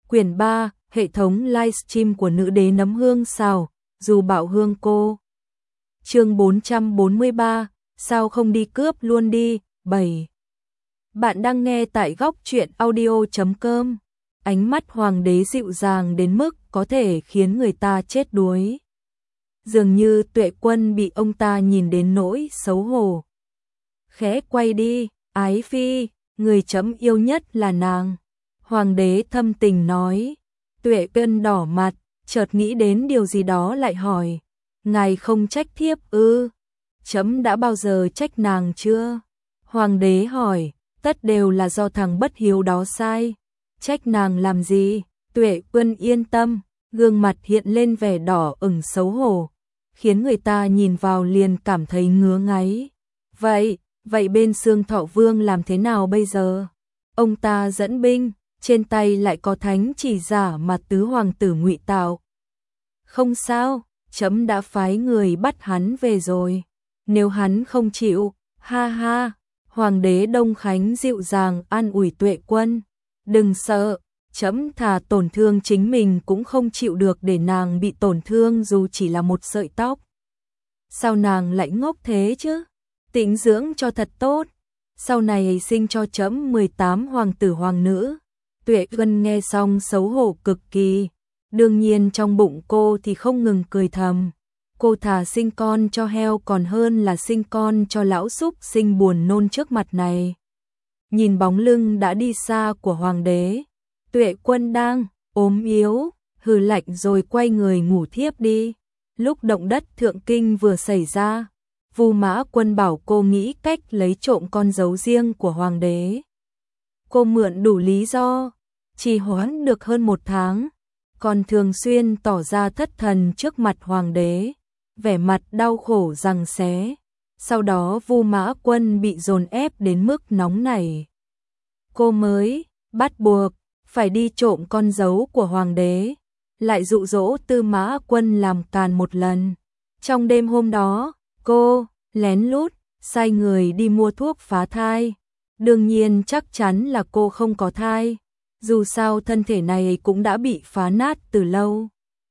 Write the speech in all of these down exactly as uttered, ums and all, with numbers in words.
Quyển ba, hệ thống livestream của nữ đế nấm hương xào, dù bạo hương cô. Chương bốn trăm bốn mươi ba, sao không đi cướp luôn đi, bảy. Bạn đang nghe tại góc truyện audio chấm com. Ánh mắt hoàng đế dịu dàng đến mức có thể khiến người ta chết đuối. Dường như Tuệ Quân bị ông ta nhìn đến nỗi xấu hổ. Khẽ quay đi, ái phi, người chấm yêu nhất là nàng. Hoàng đế thâm tình nói. Tuệ Quân đỏ mặt, chợt nghĩ đến điều gì đó lại hỏi. Ngài không trách thiếp ư? Chấm đã bao giờ trách nàng chưa? Hoàng đế hỏi, tất đều là do thằng bất hiếu đó sai. Trách nàng làm gì? Tuệ Quân yên tâm, gương mặt hiện lên vẻ đỏ ửng xấu hổ, khiến người ta nhìn vào liền cảm thấy ngứa ngáy. Vậy, vậy bên Xương Thọ Vương làm thế nào bây giờ? Ông ta dẫn binh, trên tay lại có thánh chỉ giả mà tứ hoàng tử ngụy tạo. Không sao, chấm đã phái người bắt hắn về rồi. Nếu hắn không chịu, ha ha. Hoàng đế Đông Khánh dịu dàng an ủi Tuệ Quân. Đừng sợ, chấm thà tổn thương chính mình cũng không chịu được để nàng bị tổn thương dù chỉ là một sợi tóc. Sao nàng lại ngốc thế chứ? Tĩnh dưỡng cho thật tốt, sau này sinh cho chấm mười tám hoàng tử hoàng nữ. Tuệ Quân nghe xong xấu hổ cực kỳ. Đương nhiên trong bụng cô thì không ngừng cười thầm. Cô thà sinh con cho heo còn hơn là sinh con cho lão súc sinh buồn nôn trước mặt này. Nhìn bóng lưng đã đi xa của hoàng đế, Tuệ Quân đang ốm yếu, hừ lạnh rồi quay người ngủ thiếp đi. Lúc động đất thượng kinh vừa xảy ra, Vu Mã Quân bảo cô nghĩ cách lấy trộm con dấu riêng của hoàng đế. Cô mượn đủ lý do, trì hoãn được hơn một tháng, còn thường xuyên tỏ ra thất thần trước mặt hoàng đế, vẻ mặt đau khổ giằng xé. Sau đó Vu Mã Quân bị dồn ép đến mức nóng nảy. Cô mới bắt buộc phải đi trộm con dấu của hoàng đế, lại dụ dỗ Tư Mã Quân làm càn một lần. Trong đêm hôm đó, cô lén lút sai người đi mua thuốc phá thai. Đương nhiên chắc chắn là cô không có thai, dù sao thân thể này cũng đã bị phá nát từ lâu.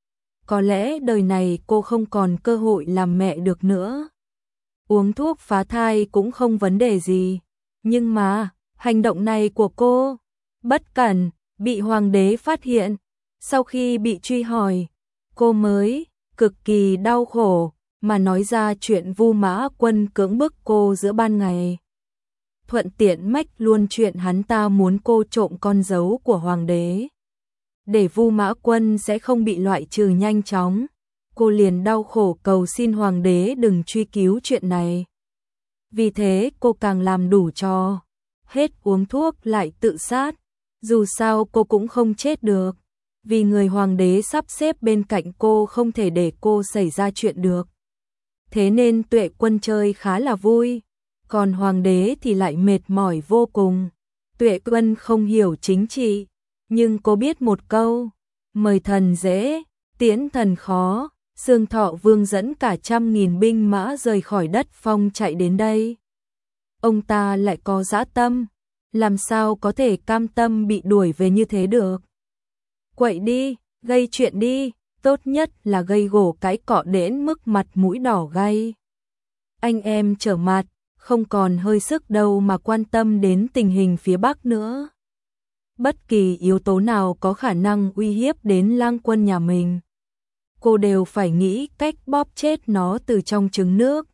Có lẽ đời này cô không còn cơ hội làm mẹ được nữa. Uống thuốc phá thai cũng không vấn đề gì, nhưng mà hành động này của cô bất cẩn, bị hoàng đế phát hiện. Sau khi bị truy hỏi, cô mới cực kỳ đau khổ mà nói ra chuyện Vu Mã Quân cưỡng bức cô giữa ban ngày. Thuận tiện mách luôn chuyện hắn ta muốn cô trộm con dấu của hoàng đế, để Vu Mã Quân sẽ không bị loại trừ nhanh chóng. Cô liền đau khổ cầu xin hoàng đế đừng truy cứu chuyện này. Vì thế cô càng làm đủ trò, hết uống thuốc lại tự sát. Dù sao cô cũng không chết được, vì người hoàng đế sắp xếp bên cạnh cô không thể để cô xảy ra chuyện được. Thế nên Tuệ Quân chơi khá là vui, còn hoàng đế thì lại mệt mỏi vô cùng. Tuệ Quân không hiểu chính trị, nhưng cô biết một câu, mời thần dễ, tiễn thần khó. Xương Thọ Vương dẫn cả trăm nghìn binh mã rời khỏi đất Phong chạy đến đây. Ông ta lại có dã tâm, làm sao có thể cam tâm bị đuổi về như thế được. Quậy đi, gây chuyện đi, tốt nhất là gây gổ cái cọ đến mức mặt mũi đỏ gay. Anh em trở mặt, không còn hơi sức đâu mà quan tâm đến tình hình phía Bắc nữa. Bất kỳ yếu tố nào có khả năng uy hiếp đến lang quân nhà mình, cô đều phải nghĩ cách bóp chết nó từ trong trứng nước.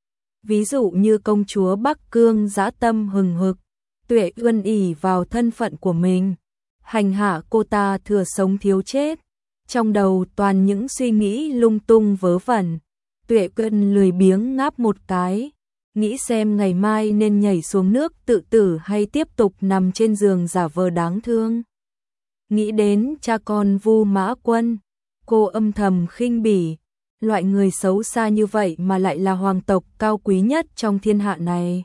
Ví dụ như công chúa Bắc Cương dã tâm hừng hực, Tuệ Quân ỷ vào thân phận của mình, hành hạ cô ta thừa sống thiếu chết. Trong đầu toàn những suy nghĩ lung tung vớ vẩn. Tuệ Quân lười biếng ngáp một cái, nghĩ xem ngày mai nên nhảy xuống nước tự tử hay tiếp tục nằm trên giường giả vờ đáng thương. Nghĩ đến cha con Vu Mã Quân, cô âm thầm khinh bỉ, loại người xấu xa như vậy mà lại là hoàng tộc cao quý nhất trong thiên hạ này.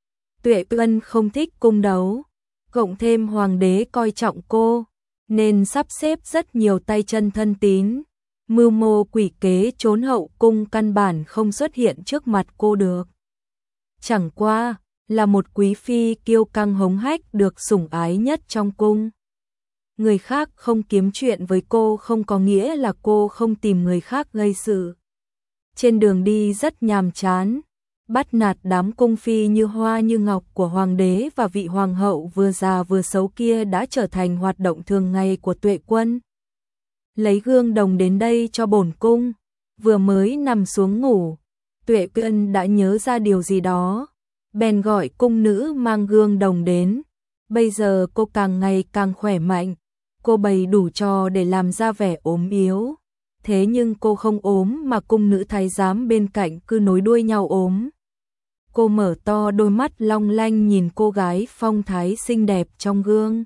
Tuệ Quân không thích cung đấu, cộng thêm hoàng đế coi trọng cô, nên sắp xếp rất nhiều tay chân thân tín, mưu mô quỷ kế trốn hậu cung căn bản không xuất hiện trước mặt cô được. Chẳng qua là một quý phi kiêu căng hống hách được sủng ái nhất trong cung. Người khác không kiếm chuyện với cô không có nghĩa là cô không tìm người khác gây sự. Trên đường đi rất nhàm chán, bắt nạt đám cung phi như hoa như ngọc của hoàng đế và vị hoàng hậu vừa già vừa xấu kia đã trở thành hoạt động thường ngày của Tuệ Quân. Lấy gương đồng đến đây cho bổn cung. Vừa mới nằm xuống ngủ, Tuệ Quân đã nhớ ra điều gì đó, bèn gọi cung nữ mang gương đồng đến. Bây giờ cô càng ngày càng khỏe mạnh, cô bày đủ trò để làm ra vẻ ốm yếu. Thế nhưng cô không ốm mà cung nữ thái giám bên cạnh cứ nối đuôi nhau ốm. Cô mở to đôi mắt long lanh nhìn cô gái phong thái xinh đẹp trong gương.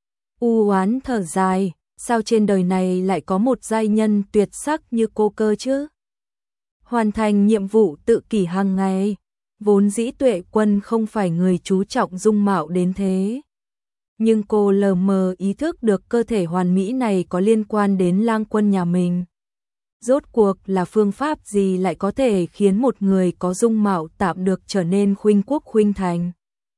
U oán thở dài, sao trên đời này lại có một giai nhân tuyệt sắc như cô cơ chứ? Hoàn thành nhiệm vụ tự kỷ hàng ngày, vốn dĩ Tuệ Quân không phải người chú trọng dung mạo đến thế. Nhưng cô lờ mờ ý thức được cơ thể hoàn mỹ này có liên quan đến lang quân nhà mình. Rốt cuộc là phương pháp gì lại có thể khiến một người có dung mạo tạm được trở nên khuynh quốc khuynh thành?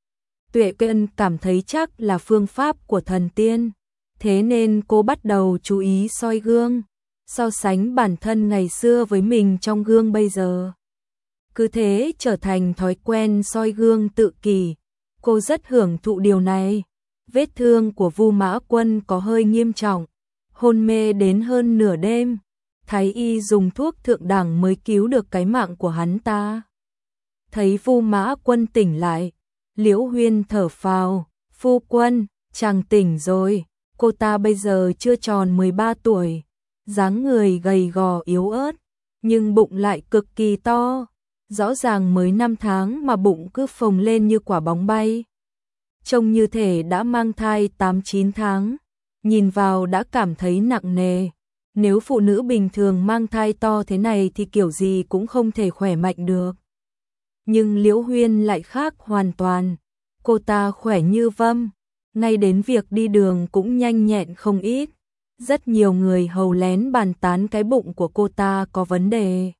Tuệ Quân cảm thấy chắc là phương pháp của thần tiên, thế nên cô bắt đầu chú ý soi gương, so sánh bản thân ngày xưa với mình trong gương bây giờ. Cứ thế trở thành thói quen soi gương tự kỷ, cô rất hưởng thụ điều này. Vết thương của Vu Mã Quân có hơi nghiêm trọng, hôn mê đến hơn nửa đêm. Thái y dùng thuốc thượng đẳng mới cứu được cái mạng của hắn ta. Thấy Vu Mã Quân tỉnh lại, Liễu Huyên thở phào, "Phu quân, chàng tỉnh rồi." Cô ta bây giờ chưa tròn mười ba tuổi, dáng người gầy gò yếu ớt, nhưng bụng lại cực kỳ to. Rõ ràng mới năm tháng mà bụng cứ phồng lên như quả bóng bay. Trông như thể đã mang thai tám chín tháng, nhìn vào đã cảm thấy nặng nề. Nếu phụ nữ bình thường mang thai to thế này thì kiểu gì cũng không thể khỏe mạnh được. Nhưng Liễu Huyên lại khác hoàn toàn, cô ta khỏe như vâm, ngay đến việc đi đường cũng nhanh nhẹn không ít. Rất nhiều người hầu lén bàn tán cái bụng của cô ta có vấn đề.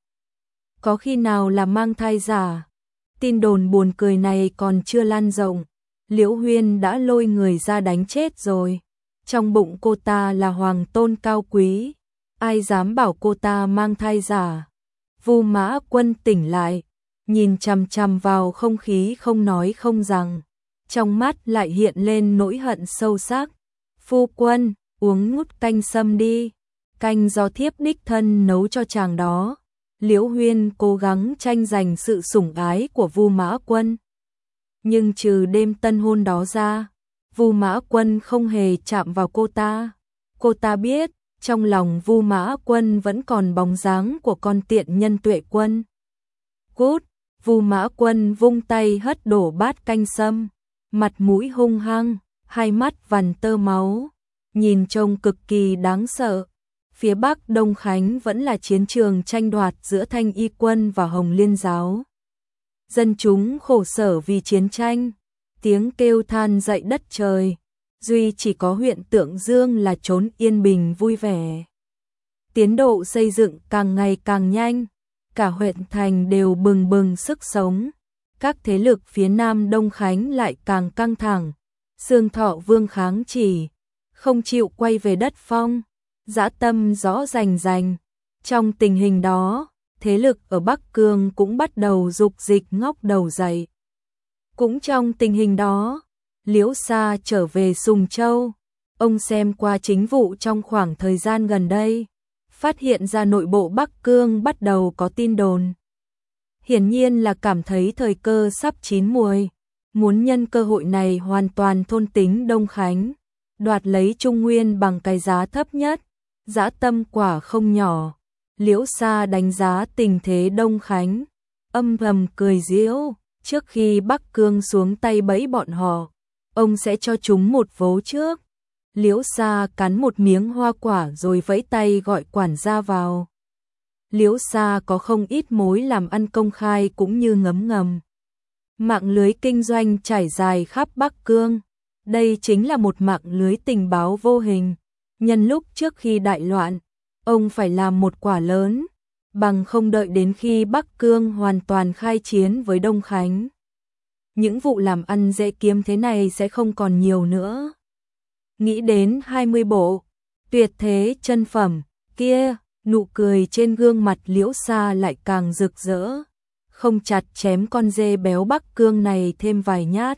Có khi nào là mang thai giả? Tin đồn buồn cười này còn chưa lan rộng, Liễu Huyên đã lôi người ra đánh chết rồi. Trong bụng cô ta là hoàng tôn cao quý, ai dám bảo cô ta mang thai giả? Vu Mã Quân tỉnh lại, nhìn chằm chằm vào không khí không nói không rằng, trong mắt lại hiện lên nỗi hận sâu sắc. "Phu quân, uống ngút canh sâm đi, canh do thiếp đích thân nấu cho chàng đó." Liễu Huyên cố gắng tranh giành sự sủng ái của Vu Mã Quân. Nhưng trừ đêm tân hôn đó ra, Vu Mã Quân không hề chạm vào cô ta. Cô ta biết, trong lòng Vu Mã Quân vẫn còn bóng dáng của con tiện nhân Tuệ Quân. Cút! Vu Mã Quân vung tay hất đổ bát canh sâm, mặt mũi hung hăng, hai mắt vằn tơ máu, nhìn trông cực kỳ đáng sợ. Phía Bắc Đông Khánh vẫn là chiến trường tranh đoạt giữa Thanh Y quân và Hồng Liên giáo. Dân chúng khổ sở vì chiến tranh, tiếng kêu than dậy đất trời. Duy chỉ có huyện Tượng Dương là trốn yên bình vui vẻ. Tiến độ xây dựng càng ngày càng nhanh, cả huyện thành đều bừng bừng sức sống. Các thế lực phía Nam Đông Khánh lại càng căng thẳng. Xương Thọ Vương kháng chỉ, không chịu quay về đất Phong, dã tâm rõ rành rành. Trong tình hình đó, thế lực ở Bắc Cương cũng bắt đầu dục dịch ngóc đầu dậy. Cũng trong tình hình đó, Liễu Sa trở về Sùng Châu. Ông xem qua chính vụ trong khoảng thời gian gần đây, phát hiện ra nội bộ Bắc Cương bắt đầu có tin đồn. Hiển nhiên là cảm thấy thời cơ sắp chín muồi, muốn nhân cơ hội này hoàn toàn thôn tính Đông Khánh, đoạt lấy Trung Nguyên bằng cái giá thấp nhất. Dã tâm quả không nhỏ. Liễu Sa đánh giá tình thế Đông Khánh, âm thầm cười giễu, trước khi Bắc Cương xuống tay bẫy bọn họ, ông sẽ cho chúng một vố trước. Liễu Sa cắn một miếng hoa quả rồi vẫy tay gọi quản gia vào. Liễu Sa có không ít mối làm ăn công khai cũng như ngấm ngầm. Mạng lưới kinh doanh trải dài khắp Bắc Cương, đây chính là một mạng lưới tình báo vô hình. Nhân lúc trước khi đại loạn, ông phải làm một quả lớn, bằng không đợi đến khi Bắc Cương hoàn toàn khai chiến với Đông Khánh. Những vụ làm ăn dễ kiếm thế này sẽ không còn nhiều nữa. nghĩ đến hai mươi bộ tuyệt thế chân phẩm kia, nụ cười trên gương mặt Liễu Sa lại càng rực rỡ, không chặt chém con dê béo Bắc Cương này thêm vài nhát,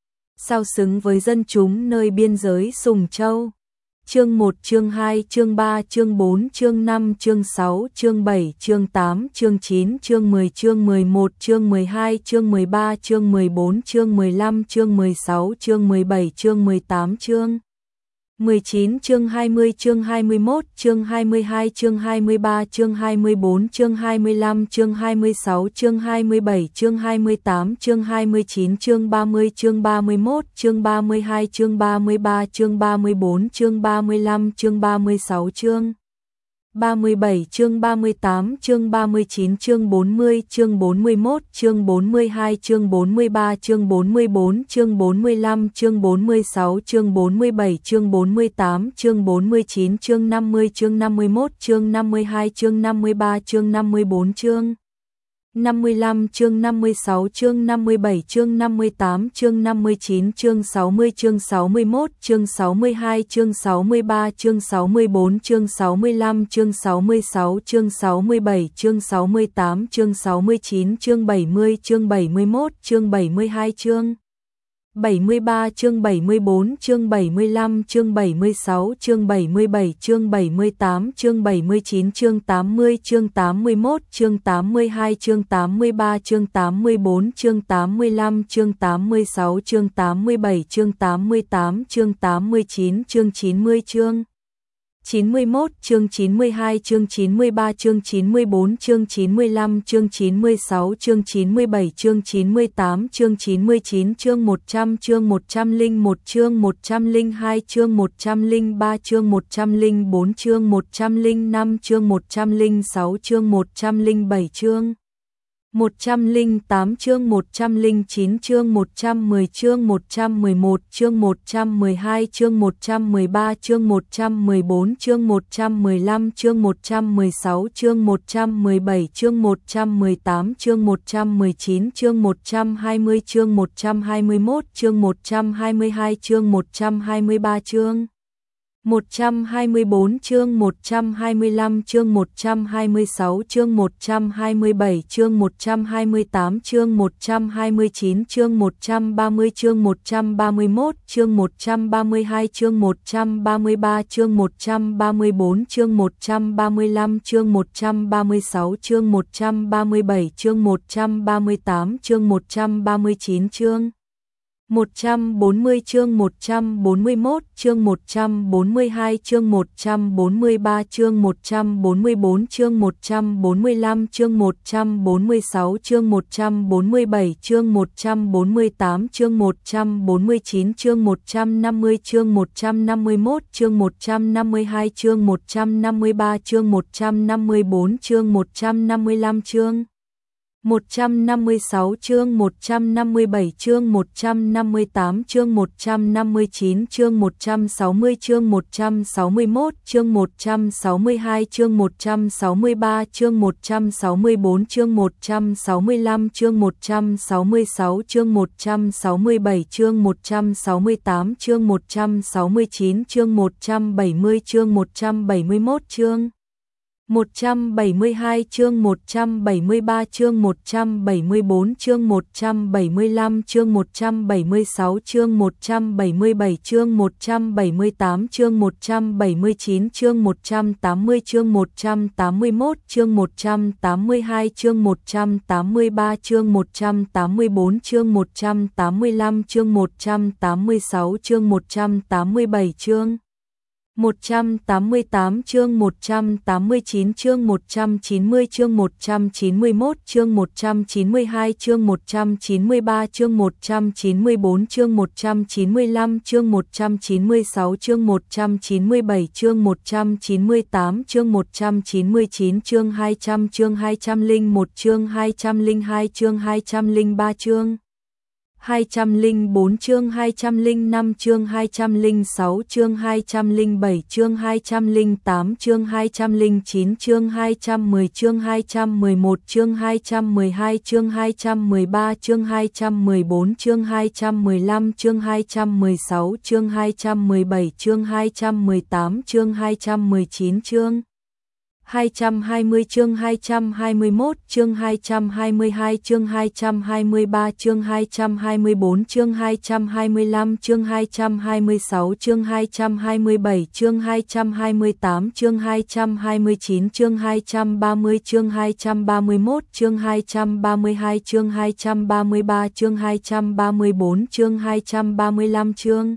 sao xứng với dân chúng nơi biên giới Sùng Châu. Chương một, chương hai, chương ba, chương bốn, chương năm, chương sáu, chương bảy, chương tám, chương chín, chương mười, chương mười một, chương mười hai, chương mười ba, chương mười bốn, chương mười lăm, chương mười sáu, chương mười bảy, chương mười tám, chương mười chín, chương hai mươi, chương hai mươi mốt, chương hai mươi hai, chương hai mươi ba, chương hai mươi bốn, chương hai mươi lăm, chương hai mươi sáu, chương hai mươi bảy, chương hai mươi tám, chương hai mươi chín, chương ba mươi, chương ba mươi mốt, chương ba mươi hai, chương ba mươi ba, chương ba mươi bốn, chương ba mươi lăm, chương ba mươi sáu, chương ba mươi bảy, chương ba mươi tám, chương ba mươi chín, chương bốn mươi, chương bốn mươi mốt, chương bốn mươi hai, chương bốn mươi ba, chương bốn mươi bốn, chương bốn mươi lăm, chương bốn mươi sáu, chương bốn mươi bảy, chương bốn mươi tám, chương bốn mươi chín, chương năm mươi, chương năm mươi mốt, chương năm mươi hai, chương năm mươi ba, chương năm mươi bốn, chương năm mươi lăm, chương năm mươi sáu, chương năm mươi bảy, chương năm mươi tám, chương năm mươi chín, chương sáu mươi, chương sáu mươi mốt, chương sáu mươi hai, chương sáu mươi ba, chương sáu mươi bốn, chương sáu mươi lăm, chương sáu mươi sáu, chương sáu mươi bảy, chương sáu mươi tám, chương sáu mươi chín, chương bảy mươi, chương bảy mươi mốt, chương bảy mươi hai, chương bảy mươi ba, chương bảy mươi bốn, chương bảy mươi lăm, chương bảy mươi sáu, chương bảy mươi bảy, chương bảy mươi tám, chương bảy mươi chín, chương tám mươi, chương tám mươi mốt, chương tám mươi hai, chương tám mươi ba, chương tám mươi bốn, chương tám mươi lăm, chương tám mươi sáu, chương tám mươi bảy, chương tám mươi tám, chương tám mươi chín, chương chín mươi, chương chín mươi mốt, chương chín mươi hai, chương chín mươi ba, chương chín mươi bốn, chương chín mươi lăm, chương chín mươi sáu, chương chín mươi bảy, chương chín mươi tám, chương chín mươi chín, chương một trăm, chương một trăm lẻ một, chương một trăm lẻ hai, chương một trăm lẻ ba, chương một trăm lẻ bốn, chương một trăm lẻ năm, chương một trăm lẻ sáu, chương một trăm lẻ bảy, chương một trăm lẻ tám, chương một trăm lẻ chín, chương một trăm mười, chương một trăm mười một, chương một trăm mười hai, chương một trăm mười ba, chương một trăm mười bốn, chương một trăm mười lăm, chương một trăm mười sáu, chương một trăm mười bảy, chương một trăm mười tám, chương một trăm mười chín, chương một trăm hai mươi, chương một trăm hai mươi mốt, chương một trăm hai mươi hai, chương một trăm hai mươi ba, chương một trăm hai mươi bốn, chương một trăm hai mươi lăm, chương một trăm hai mươi sáu, chương một trăm hai mươi bảy, chương một trăm hai mươi tám, chương một trăm hai mươi chín, chương một trăm ba mươi, chương một trăm ba mươi mốt, chương một trăm ba mươi hai, chương một trăm ba mươi ba, chương một trăm ba mươi bốn, chương một trăm ba mươi lăm, chương một trăm ba mươi sáu, chương một trăm ba mươi bảy, chương một trăm ba mươi tám, chương một trăm ba mươi chín, chương một trăm bốn mươi, chương một trăm bốn mươi mốt, chương một trăm bốn mươi hai, chương một trăm bốn mươi ba, chương một trăm bốn mươi bốn, chương một trăm bốn mươi lăm, chương một trăm bốn mươi sáu, chương một trăm bốn mươi bảy, chương một trăm bốn mươi tám, chương một trăm bốn mươi chín, chương một trăm năm mươi, chương một trăm năm mươi mốt, chương một trăm năm mươi hai, chương một trăm năm mươi ba, chương một trăm năm mươi bốn, chương một trăm năm mươi lăm, chương một trăm năm mươi sáu, chương một trăm năm mươi bảy, chương một trăm năm mươi tám, chương một trăm năm mươi chín, chương một trăm sáu mươi, chương một trăm sáu mươi mốt, chương một trăm sáu mươi hai, chương một trăm sáu mươi ba, chương một trăm sáu mươi bốn, chương một trăm sáu mươi lăm, chương một trăm sáu mươi sáu, chương một trăm sáu mươi bảy, chương một trăm sáu mươi tám, chương một trăm sáu mươi chín, chương một trăm bảy mươi, chương một trăm bảy mươi mốt, chương một trăm bảy mươi hai, chương một trăm bảy mươi ba, chương một trăm bảy mươi bốn, chương một trăm bảy mươi lăm, chương một trăm bảy mươi sáu, chương một trăm bảy mươi bảy, chương một trăm bảy mươi tám, chương một trăm bảy mươi chín, chương một trăm tám mươi, chương một trăm tám mươi mốt, chương một trăm tám mươi hai, chương một trăm tám mươi ba, chương một trăm tám mươi bốn, chương một trăm tám mươi lăm, chương một trăm tám mươi sáu, chương một trăm tám mươi bảy, chương một trăm tám mươi tám, chương một trăm tám mươi chín, chương một trăm chín mươi, chương một trăm chín mươi mốt, chương một trăm chín mươi hai, chương một trăm chín mươi ba, chương một trăm chín mươi bốn, chương một trăm chín mươi lăm, chương một trăm chín mươi sáu, chương một trăm chín mươi bảy, chương một trăm chín mươi tám, chương một trăm chín mươi chín, chương hai trăm, chương hai trăm lẻ một, chương hai trăm lẻ hai, chương hai trăm lẻ ba, chương hai trăm lẻ bốn chương hai trăm lẻ năm chương hai trăm lẻ sáu chương hai trăm lẻ bảy chương hai trăm lẻ tám chương hai trăm lẻ chín chương hai trăm mười chương hai trăm mười một chương hai trăm mười hai chương hai trăm mười ba chương hai trăm mười bốn chương hai trăm mười lăm chương hai trăm mười sáu chương hai trăm mười bảy chương hai trăm mười tám chương hai trăm mười chín chương hai trăm hai mươi chương hai trăm hai mươi mốt chương hai trăm hai mươi hai chương hai trăm hai mươi ba chương hai trăm hai mươi bốn chương hai trăm hai mươi lăm chương hai trăm hai mươi sáu chương hai trăm hai mươi bảy chương hai trăm hai mươi tám chương hai trăm hai mươi chín chương hai trăm ba mươi chương hai trăm ba mươi mốt chương hai trăm ba mươi hai chương hai trăm ba mươi ba chương hai trăm ba mươi bốn chương hai trăm ba mươi lăm chương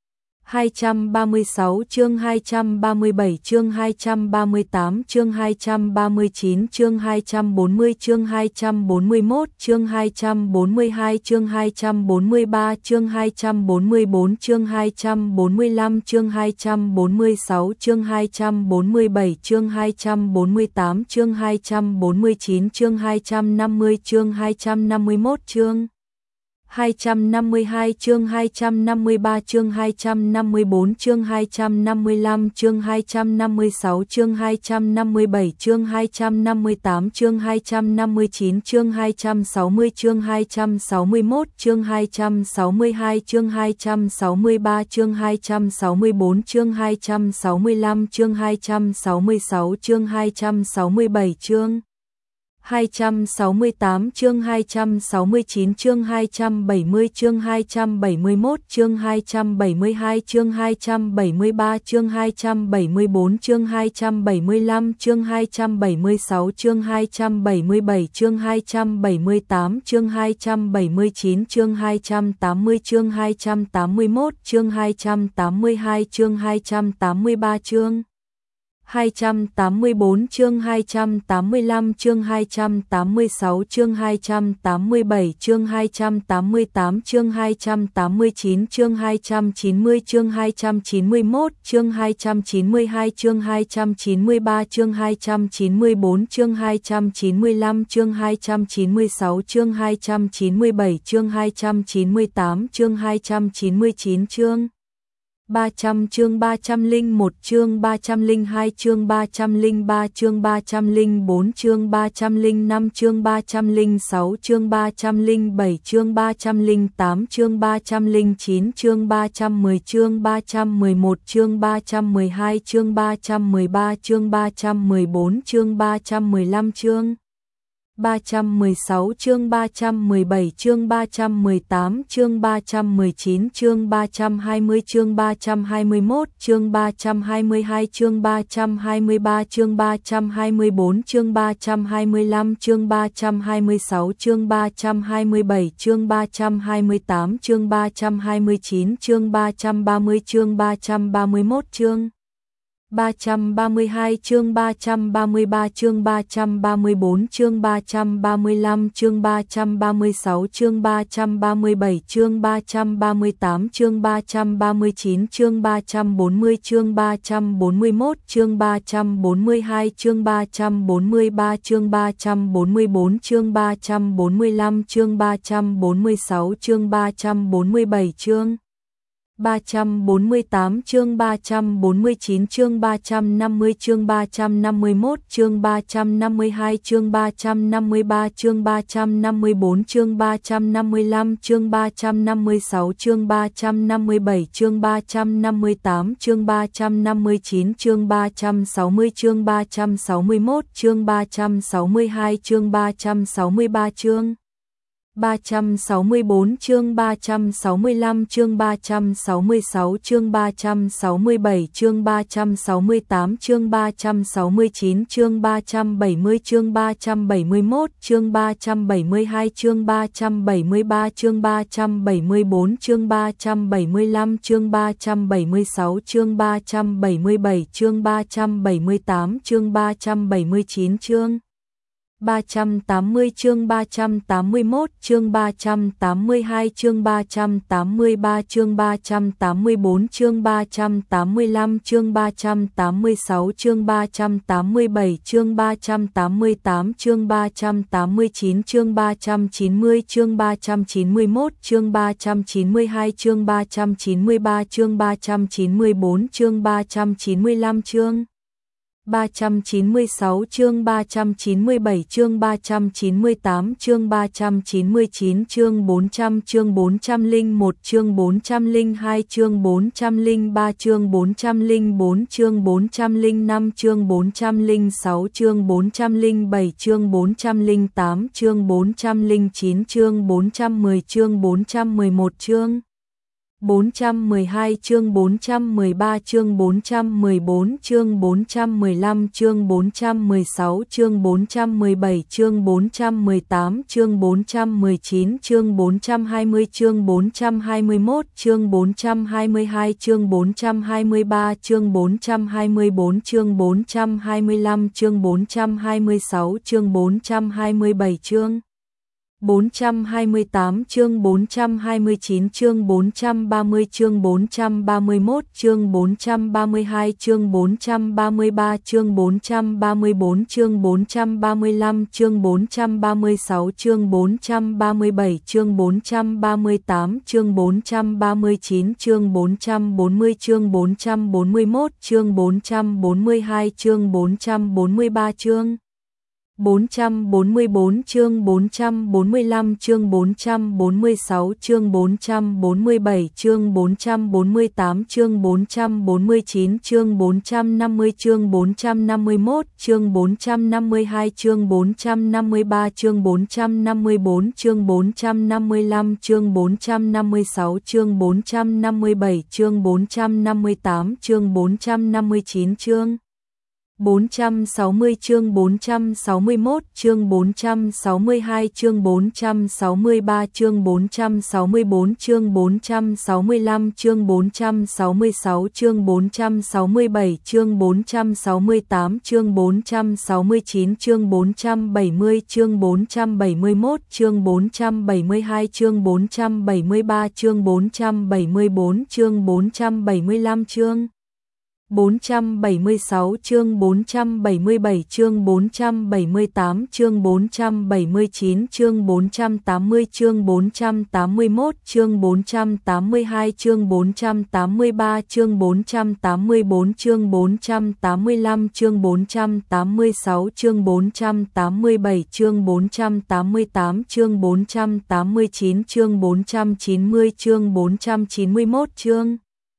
hai trăm ba mươi sáu chương hai trăm ba mươi bảy chương hai trăm ba mươi tám chương hai trăm ba mươi chín chương hai trăm bốn mươi chương hai trăm bốn mươi mốt chương hai trăm bốn mươi hai chương hai trăm bốn mươi ba chương hai trăm bốn mươi bốn chương hai trăm bốn mươi lăm chương hai trăm bốn mươi sáu chương hai trăm bốn mươi bảy chương hai trăm bốn mươi tám chương hai trăm bốn mươi chín chương hai trăm năm mươi chương hai trăm năm mươi mốt chương hai trăm năm mươi hai chương hai trăm năm mươi ba chương hai trăm năm mươi bốn chương hai trăm năm mươi lăm chương hai trăm năm mươi sáu chương hai trăm năm mươi bảy chương hai trăm năm mươi tám chương hai trăm năm mươi chín chương hai trăm sáu mươi chương hai trăm sáu mươi mốt chương hai trăm sáu mươi hai chương hai trăm sáu mươi ba chương hai trăm sáu mươi bốn chương hai trăm sáu mươi lăm chương hai trăm sáu mươi sáu chương hai trăm sáu mươi bảy chương hai trăm sáu mươi tám chương hai trăm sáu mươi chín chương hai trăm bảy mươi chương hai trăm bảy mươi mốt chương hai trăm bảy mươi hai chương hai trăm bảy mươi ba chương hai trăm bảy mươi bốn chương hai trăm bảy mươi lăm chương hai trăm bảy mươi sáu chương hai trăm bảy mươi bảy chương hai trăm bảy mươi tám chương hai trăm bảy mươi chín chương hai trăm tám mươi chương hai trăm tám mươi mốt chương hai trăm tám mươi hai chương hai trăm tám mươi ba chương hai trăm tám mươi bốn chương hai trăm tám mươi lăm chương hai trăm tám mươi sáu chương hai trăm tám mươi bảy chương hai trăm tám mươi tám chương hai trăm tám mươi chín chương hai trăm chín mươi chương hai trăm chín mươi mốt chương hai trăm chín mươi hai chương hai trăm chín mươi ba chương hai trăm chín mươi bốn chương hai trăm chín mươi lăm chương hai trăm chín mươi sáu chương hai trăm chín mươi bảy chương hai trăm chín mươi tám chương hai trăm chín mươi chín chương ba trăm chương ba trăm lẻ một chương ba trăm lẻ hai chương ba trăm lẻ ba chương ba trăm lẻ bốn chương ba trăm lẻ năm chương ba trăm lẻ sáu chương ba trăm lẻ bảy chương ba trăm lẻ tám chương ba trăm lẻ chín chương ba trăm mười chương ba trăm mười một chương ba trăm mười hai chương ba trăm mười ba chương ba trăm mười bốn chương ba trăm mười lăm chương ba trăm mười sáu chương ba trăm mười bảy chương ba trăm mười tám chương ba trăm mười chín chương ba trăm hai mươi chương ba trăm hai mươi mốt chương ba trăm hai mươi hai chương ba trăm hai mươi ba chương ba trăm hai mươi bốn chương ba trăm hai mươi lăm chương ba trăm hai mươi sáu chương ba trăm hai mươi bảy chương ba trăm hai mươi tám chương ba trăm hai mươi chín chương ba trăm ba mươi chương ba trăm ba mươi mốt chương ba trăm ba mươi hai chương ba trăm ba mươi ba chương ba trăm ba mươi bốn chương ba trăm ba mươi lăm chương ba trăm ba mươi sáu chương ba trăm ba mươi bảy chương ba trăm ba mươi tám chương ba trăm ba mươi chín chương ba trăm bốn mươi chương ba trăm bốn mươi mốt chương ba trăm bốn mươi hai chương ba trăm bốn mươi ba chương ba trăm bốn mươi bốn chương ba trăm bốn mươi lăm chương ba trăm bốn mươi sáu chương ba trăm bốn mươi bảy chương ba trăm bốn mươi tám chương ba trăm bốn mươi chín chương ba trăm năm mươi chương ba trăm năm mươi mốt chương ba trăm năm mươi hai chương ba trăm năm mươi ba chương ba trăm năm mươi bốn chương ba trăm năm mươi lăm chương ba trăm năm mươi sáu chương ba trăm năm mươi bảy chương ba trăm năm mươi tám chương ba trăm năm mươi chín chương ba trăm sáu mươi chương ba trăm sáu mươi mốt chương ba trăm sáu mươi hai chương ba trăm sáu mươi ba chương ba trăm sáu mươi bốn chương ba trăm sáu mươi lăm chương ba trăm sáu mươi sáu chương ba trăm sáu mươi bảy chương ba trăm sáu mươi tám chương ba trăm sáu mươi chín chương ba trăm bảy mươi chương ba trăm bảy mươi mốt chương ba trăm bảy mươi hai chương ba trăm bảy mươi ba chương ba trăm bảy mươi bốn chương ba trăm bảy mươi lăm chương ba trăm bảy mươi sáu chương ba trăm bảy mươi bảy chương ba trăm bảy mươi tám chương ba trăm bảy mươi chín chương ba trăm tám mươi chương ba trăm tám mươi mốt chương ba trăm tám mươi hai chương ba trăm tám mươi ba chương ba trăm tám mươi bốn chương ba trăm tám mươi lăm chương ba trăm tám mươi sáu chương ba trăm tám mươi bảy chương ba trăm tám mươi tám chương ba trăm tám mươi chín chương ba trăm chín mươi chương ba trăm chín mươi mốt chương ba trăm chín mươi hai chương ba trăm chín mươi ba chương ba trăm chín mươi bốn chương ba trăm chín mươi lăm chương ba trăm chín mươi sáu chương ba trăm chín mươi bảy chương ba trăm chín mươi tám chương ba trăm chín mươi chín chương bốn trăm chương bốn trăm lẻ một chương bốn trăm lẻ hai chương bốn trăm lẻ ba chương bốn trăm lẻ bốn chương bốn trăm lẻ năm chương bốn trăm lẻ sáu chương bốn trăm lẻ bảy chương bốn trăm lẻ tám chương bốn trăm lẻ chín chương bốn trăm mười chương bốn trăm mười một chương bốn trăm mười hai chương bốn trăm mười ba chương bốn trăm mười bốn chương bốn trăm mười lăm chương bốn trăm mười sáu chương bốn trăm mười bảy chương bốn trăm mười tám chương bốn trăm mười chín chương bốn trăm hai mươi chương bốn trăm hai mươi mốt chương bốn trăm hai mươi hai chương bốn trăm hai mươi ba chương bốn trăm hai mươi bốn chương bốn trăm hai mươi lăm chương bốn trăm hai mươi sáu chương bốn trăm hai mươi bảy chương bốn trăm hai mươi tám chương bốn trăm hai mươi chín chương bốn trăm ba mươi chương bốn trăm ba mươi mốt chương bốn trăm ba mươi hai chương bốn trăm ba mươi ba chương bốn trăm ba mươi bốn chương bốn trăm ba mươi lăm chương bốn trăm ba mươi sáu chương bốn trăm ba mươi bảy chương bốn trăm ba mươi tám chương bốn trăm ba mươi chín chương bốn trăm bốn mươi chương bốn trăm bốn mươi mốt chương bốn trăm bốn mươi hai chương bốn trăm bốn mươi ba chương bốn trăm bốn mươi bốn chương bốn trăm bốn mươi lăm chương bốn trăm bốn mươi sáu chương bốn trăm bốn mươi bảy chương bốn trăm bốn mươi tám chương bốn trăm bốn mươi chín chương bốn trăm năm mươi chương bốn trăm năm mươi mốt chương bốn trăm năm mươi hai chương bốn trăm năm mươi ba chương bốn trăm năm mươi bốn chương bốn trăm năm mươi lăm chương bốn trăm năm mươi sáu chương bốn trăm năm mươi bảy chương bốn trăm năm mươi tám chương bốn trăm năm mươi chín chương bốn trăm sáu mươi chương bốn trăm sáu mươi mốt chương bốn trăm sáu mươi hai chương bốn trăm sáu mươi ba chương bốn trăm sáu mươi bốn chương bốn trăm sáu mươi lăm chương bốn trăm sáu mươi sáu chương bốn trăm sáu mươi bảy chương bốn trăm sáu mươi tám chương bốn trăm sáu mươi chín chương bốn trăm bảy mươi chương bốn trăm bảy mươi mốt chương bốn trăm bảy mươi hai chương bốn trăm bảy mươi ba chương bốn trăm bảy mươi bốn chương bốn trăm bảy mươi lăm chương bốn trăm bảy mươi sáu chương bốn trăm bảy mươi bảy chương bốn trăm bảy mươi tám chương bốn trăm bảy mươi chín chương bốn trăm tám mươi chương bốn trăm tám mươi mốt chương bốn trăm tám mươi hai chương bốn trăm tám mươi ba chương bốn trăm tám mươi bốn chương bốn trăm tám mươi lăm chương bốn trăm tám mươi sáu chương bốn trăm tám mươi bảy chương bốn trăm tám mươi tám chương bốn trăm tám mươi chín chương bốn trăm chín mươi chương bốn trăm chín mươi mốt chương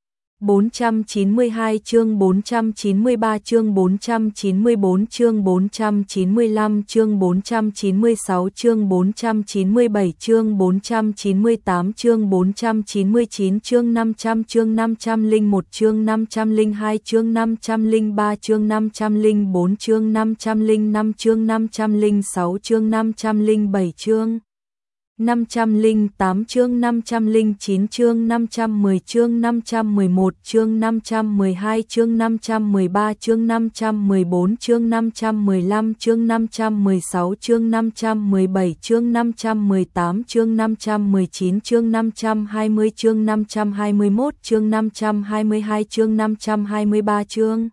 bốn trăm chín mươi hai chương bốn trăm chín mươi ba chương bốn trăm chín mươi bốn chương bốn trăm chín mươi lăm chương bốn trăm chín mươi sáu chương bốn trăm chín mươi bảy chương bốn trăm chín mươi tám chương bốn trăm chín mươi chín chương năm trăm chương năm trăm lẻ một chương năm trăm lẻ hai chương năm trăm lẻ ba chương năm trăm lẻ bốn chương năm trăm lẻ năm chương năm trăm lẻ sáu chương năm trăm lẻ bảy chương năm trăm lẻ tám chương năm trăm lẻ chín chương năm trăm mười chương năm trăm mười một chương năm trăm mười hai chương năm trăm mười ba chương năm trăm mười bốn chương năm trăm mười lăm chương năm trăm mười sáu chương năm trăm mười bảy chương năm trăm mười tám chương năm trăm mười chín chương năm trăm hai mươi chương năm trăm hai mươi mốt chương năm trăm hai mươi hai chương năm trăm hai mươi ba chương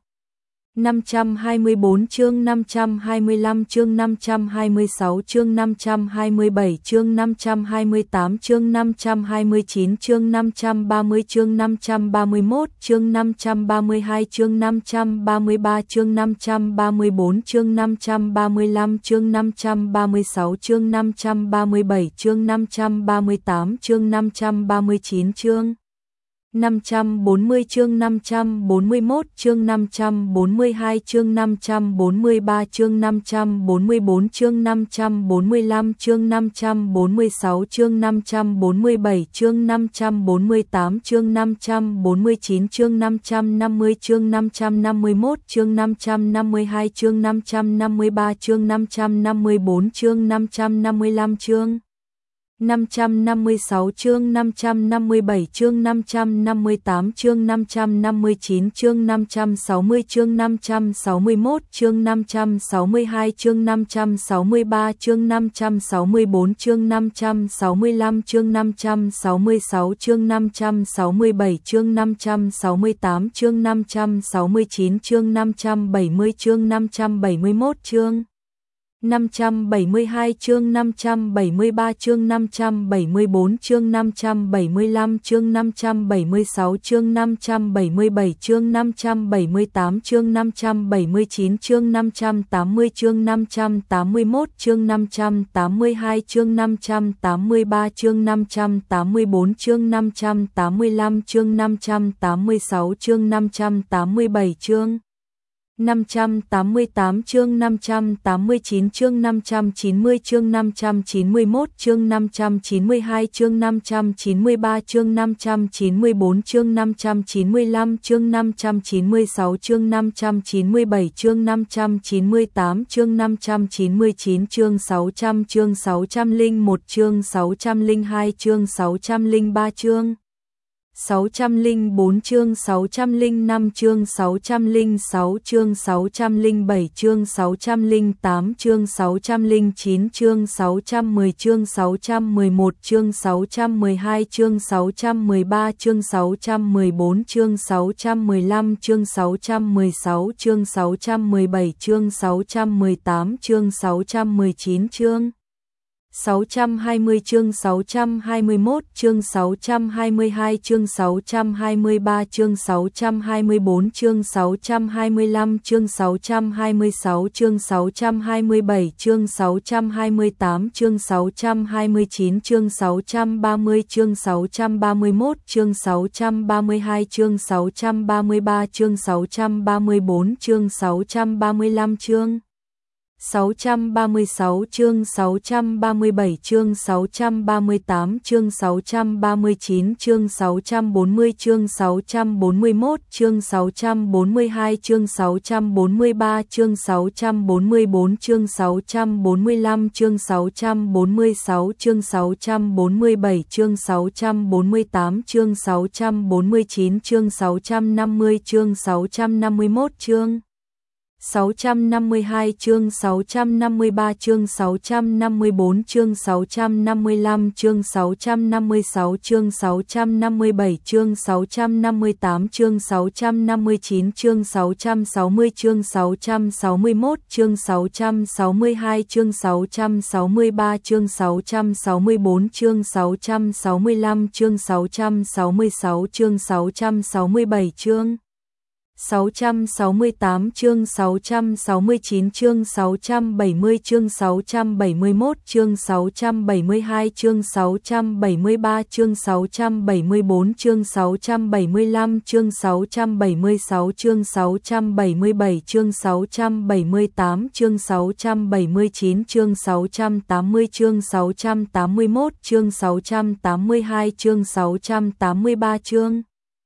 năm trăm hai mươi bốn chương năm trăm hai mươi lăm chương năm trăm hai mươi sáu chương năm trăm hai mươi bảy chương năm trăm hai mươi tám chương năm trăm hai mươi chín chương năm trăm ba mươi chương năm trăm ba mươi mốt chương năm trăm ba mươi hai chương năm trăm ba mươi ba chương năm trăm ba mươi bốn chương năm trăm ba mươi lăm chương năm trăm ba mươi sáu chương năm trăm ba mươi bảy chương năm trăm ba mươi tám chương năm trăm ba mươi chín chương năm trăm bốn mươi chương năm trăm bốn mươi mốt chương năm trăm bốn mươi hai chương năm trăm bốn mươi ba chương năm trăm bốn mươi bốn chương năm trăm bốn mươi lăm chương năm trăm bốn mươi sáu chương năm trăm bốn mươi bảy chương năm trăm bốn mươi tám chương năm trăm bốn mươi chín chương năm trăm năm mươi chương năm trăm năm mươi mốt chương năm trăm năm mươi hai chương năm trăm năm mươi ba chương năm trăm năm mươi bốn chương năm trăm năm mươi lăm chương năm trăm năm mươi sáu chương năm trăm năm mươi bảy chương năm trăm năm mươi tám chương năm trăm năm mươi chín chương năm trăm sáu mươi chương năm trăm sáu mươi mốt chương năm trăm sáu mươi hai chương năm trăm sáu mươi ba chương năm trăm sáu mươi bốn chương năm trăm sáu mươi lăm chương năm trăm sáu mươi sáu chương năm trăm sáu mươi bảy chương năm trăm sáu mươi tám chương năm trăm sáu mươi chín chương năm trăm bảy mươi chương năm trăm bảy mươi mốt chương năm trăm bảy mươi hai chương năm trăm bảy mươi ba chương năm trăm bảy mươi bốn chương năm trăm bảy mươi lăm chương năm trăm bảy mươi sáu chương năm trăm bảy mươi bảy chương năm trăm bảy mươi tám chương năm trăm bảy mươi chín chương năm trăm tám mươi chương năm trăm tám mươi mốt chương năm trăm tám mươi hai chương năm trăm tám mươi ba chương năm trăm tám mươi bốn chương năm trăm tám mươi lăm chương năm trăm tám mươi sáu chương năm trăm tám mươi bảy chương năm trăm tám mươi tám chương năm trăm tám mươi chín chương năm trăm chín mươi chương năm trăm chín mươi mốt chương năm trăm chín mươi hai chương năm trăm chín mươi ba chương năm trăm chín mươi bốn chương năm trăm chín mươi lăm chương năm trăm chín mươi sáu chương năm trăm chín mươi bảy chương năm trăm chín mươi tám chương năm trăm chín mươi chín chương sáu trăm chương sáu trăm lẻ một chương sáu trăm lẻ hai chương sáu trăm lẻ ba chương sáu trăm lẻ bốn chương sáu trăm lẻ năm chương sáu trăm lẻ sáu chương sáu trăm lẻ bảy chương sáu trăm lẻ tám chương sáu trăm lẻ chín chương sáu trăm mười chương sáu trăm mười một chương sáu trăm mười hai chương sáu trăm mười ba chương sáu trăm mười bốn chương sáu trăm mười lăm chương sáu trăm mười sáu chương sáu trăm mười bảy chương sáu trăm mười tám chương sáu trăm mười chín chương sáu trăm hai mươi chương sáu trăm hai mươi mốt chương sáu trăm hai mươi hai chương sáu trăm hai mươi ba chương sáu trăm hai mươi bốn chương sáu trăm hai mươi lăm chương sáu trăm hai mươi sáu chương sáu trăm hai mươi bảy chương sáu trăm hai mươi tám chương sáu trăm hai mươi chín chương sáu trăm ba mươi chương sáu trăm ba mươi mốt chương sáu trăm ba mươi hai chương sáu trăm ba mươi ba chương sáu trăm ba mươi bốn chương sáu trăm ba mươi lăm chương sáu trăm ba mươi sáu chương sáu trăm ba mươi bảy chương sáu trăm ba mươi tám chương sáu trăm ba mươi chín chương sáu trăm bốn mươi chương sáu trăm bốn mươi mốt chương sáu trăm bốn mươi hai chương sáu trăm bốn mươi ba chương sáu trăm bốn mươi bốn chương sáu trăm bốn mươi lăm chương sáu trăm bốn mươi sáu chương sáu trăm bốn mươi bảy chương sáu trăm bốn mươi tám chương sáu trăm bốn mươi chín chương sáu trăm năm mươi chương sáu trăm năm mươi mốt chương sáu trăm năm mươi hai chương sáu trăm năm mươi ba chương sáu trăm năm mươi bốn chương sáu trăm năm mươi lăm chương sáu trăm năm mươi sáu chương sáu trăm năm mươi bảy chương sáu trăm năm mươi tám chương sáu trăm năm mươi chín chương sáu trăm sáu mươi chương sáu trăm sáu mươi mốt chương sáu trăm sáu mươi hai chương sáu trăm sáu mươi ba chương sáu trăm sáu mươi bốn chương sáu trăm sáu mươi lăm chương sáu trăm sáu mươi sáu chương sáu trăm sáu mươi bảy chương sáu trăm sáu mươi tám chương sáu trăm sáu mươi chín chương sáu trăm bảy mươi chương sáu trăm bảy mươi mốt chương sáu trăm bảy mươi hai chương sáu trăm bảy mươi ba chương sáu trăm bảy mươi bốn chương sáu trăm bảy mươi lăm chương sáu trăm bảy mươi sáu chương sáu trăm bảy mươi bảy chương sáu trăm bảy mươi tám chương sáu trăm bảy mươi chín chương sáu trăm tám mươi chương sáu trăm tám mươi mốt chương sáu trăm tám mươi hai chương sáu trăm tám mươi ba chương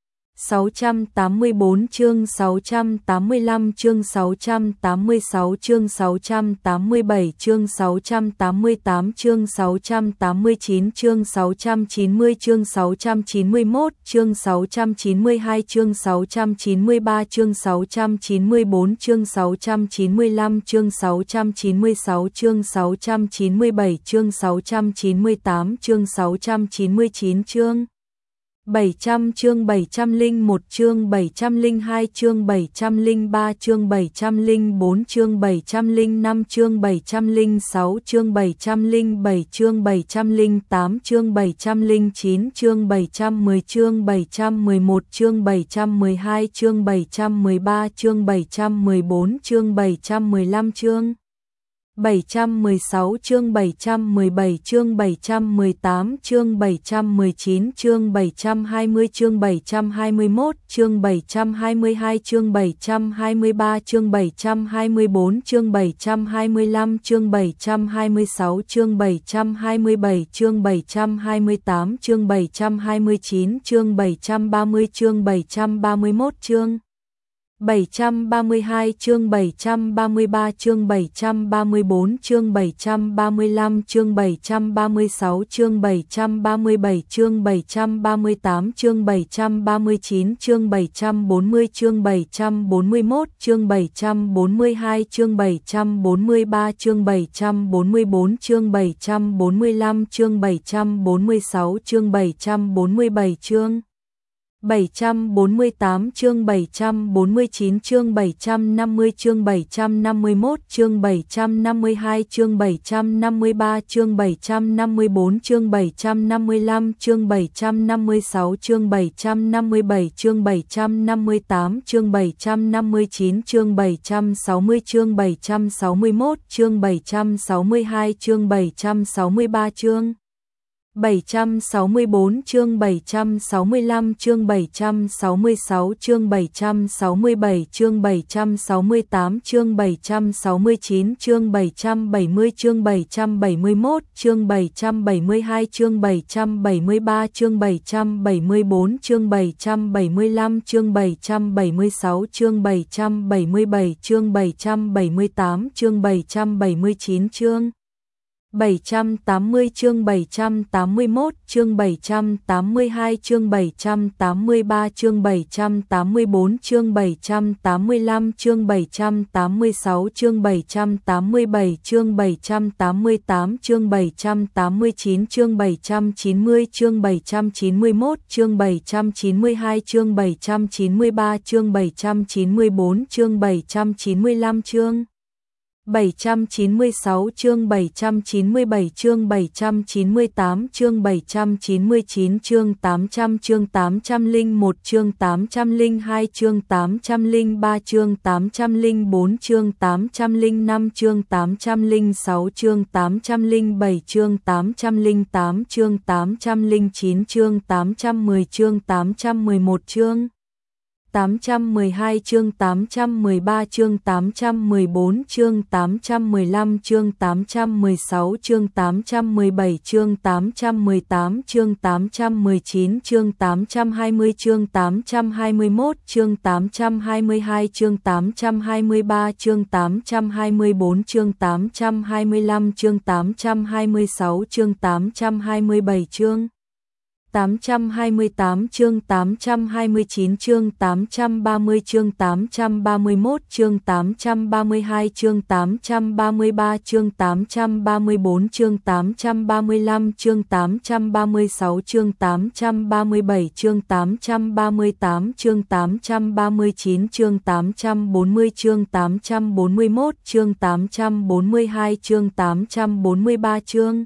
sáu trăm tám mươi bốn chương sáu trăm tám mươi lăm chương sáu trăm tám mươi sáu chương sáu trăm tám mươi bảy chương sáu trăm tám mươi tám chương sáu trăm tám mươi chín chương sáu trăm chín mươi chương sáu trăm chín mươi mốt chương sáu trăm chín mươi hai chương sáu trăm chín mươi ba chương sáu trăm chín mươi bốn chương sáu trăm chín mươi lăm chương sáu trăm chín mươi sáu chương sáu trăm chín mươi bảy chương sáu trăm chín mươi tám chương sáu trăm chín mươi chín chương bảy trăm chương bảy trăm lẻ một chương bảy trăm lẻ hai chương bảy trăm lẻ ba chương bảy trăm lẻ bốn chương bảy trăm lẻ năm chương bảy trăm lẻ sáu chương bảy trăm lẻ bảy chương bảy trăm lẻ tám chương bảy trăm lẻ chín chương bảy trăm mười chương bảy trăm mười một chương bảy trăm mười hai chương bảy trăm mười ba chương bảy trăm mười bốn chương bảy trăm mười lăm chương bảy trăm mười sáu chương bảy trăm mười bảy chương bảy trăm mười tám chương bảy trăm mười chín chương bảy trăm hai mươi chương bảy trăm hai mươi mốt chương bảy trăm hai mươi hai chương bảy trăm hai mươi ba chương bảy trăm hai mươi bốn chương bảy trăm hai mươi lăm chương bảy trăm hai mươi sáu chương bảy trăm hai mươi bảy chương bảy trăm hai mươi tám chương bảy trăm hai mươi chín chương bảy trăm ba mươi chương bảy trăm ba mươi mốt chương bảy trăm ba mươi hai chương bảy trăm ba mươi ba chương bảy trăm ba mươi bốn chương bảy trăm ba mươi lăm chương bảy trăm ba mươi sáu chương bảy trăm ba mươi bảy chương bảy trăm ba mươi tám chương bảy trăm ba mươi chín chương bảy trăm bốn mươi chương bảy trăm bốn mươi mốt chương bảy trăm bốn mươi hai chương bảy trăm bốn mươi ba chương bảy trăm bốn mươi bốn chương bảy trăm bốn mươi lăm chương bảy trăm bốn mươi sáu chương bảy trăm bốn mươi bảy chương bảy trăm bốn mươi tám chương bảy trăm bốn mươi chín chương bảy trăm năm mươi chương bảy trăm năm mươi mốt chương bảy trăm năm mươi hai chương bảy trăm năm mươi ba chương bảy trăm năm mươi bốn chương bảy trăm năm mươi lăm chương bảy trăm năm mươi sáu chương bảy trăm năm mươi bảy chương bảy trăm năm mươi tám chương bảy trăm năm mươi chín chương bảy trăm sáu mươi chương bảy trăm sáu mươi mốt chương bảy trăm sáu mươi hai chương bảy trăm sáu mươi ba chương bảy trăm sáu mươi bốn chương bảy trăm sáu mươi lăm chương bảy trăm sáu mươi sáu chương bảy trăm sáu mươi bảy chương bảy trăm sáu mươi tám chương bảy trăm sáu mươi chín chương bảy trăm bảy mươi chương bảy trăm bảy mươi mốt chương bảy trăm bảy mươi hai chương bảy trăm bảy mươi ba chương bảy trăm bảy mươi bốn chương bảy trăm bảy mươi lăm chương bảy trăm bảy mươi sáu chương bảy trăm bảy mươi bảy chương bảy trăm bảy mươi tám chương bảy trăm bảy mươi chín chương bảy trăm tám mươi chương bảy trăm tám mươi mốt chương bảy trăm tám mươi hai chương bảy trăm tám mươi ba chương bảy trăm tám mươi bốn chương bảy trăm tám mươi lăm chương bảy trăm tám mươi sáu chương bảy trăm tám mươi bảy chương bảy trăm tám mươi tám chương bảy trăm tám mươi chín chương bảy trăm chín mươi chương bảy trăm chín mươi mốt chương bảy trăm chín mươi hai chương bảy trăm chín mươi ba chương bảy trăm chín mươi bốn chương bảy trăm chín mươi lăm chương bảy trăm chín mươi sáu chương bảy trăm chín mươi bảy chương bảy trăm chín mươi tám chương bảy trăm chín mươi chín chương tám trăm chương tám trăm lẻ một chương tám trăm lẻ hai chương tám trăm lẻ ba chương tám trăm lẻ bốn chương tám trăm lẻ năm chương tám trăm lẻ sáu chương tám trăm lẻ bảy chương tám trăm lẻ tám chương tám trăm lẻ chín chương tám trăm mười chương tám trăm mười một chương tám trăm mười hai chương tám trăm mười ba chương tám trăm mười bốn chương tám trăm mười lăm chương tám trăm mười sáu chương tám trăm mười bảy chương tám trăm mười tám chương tám trăm mười chín chương tám trăm hai mươi chương tám trăm hai mươi mốt chương tám trăm hai mươi hai chương tám trăm hai mươi ba chương tám trăm hai mươi bốn chương tám trăm hai mươi lăm chương tám trăm hai mươi sáu chương tám trăm hai mươi bảy chương tám trăm hai mươi tám chương tám trăm hai mươi chín chương tám trăm ba mươi chương tám trăm ba mươi mốt chương tám trăm ba mươi hai chương tám trăm ba mươi ba chương tám trăm ba mươi bốn chương tám trăm ba mươi lăm chương tám trăm ba mươi sáu chương tám trăm ba mươi bảy chương tám trăm ba mươi tám chương tám trăm ba mươi chín chương tám trăm bốn mươi chương tám trăm bốn mươi mốt chương tám trăm bốn mươi hai chương tám trăm bốn mươi ba chương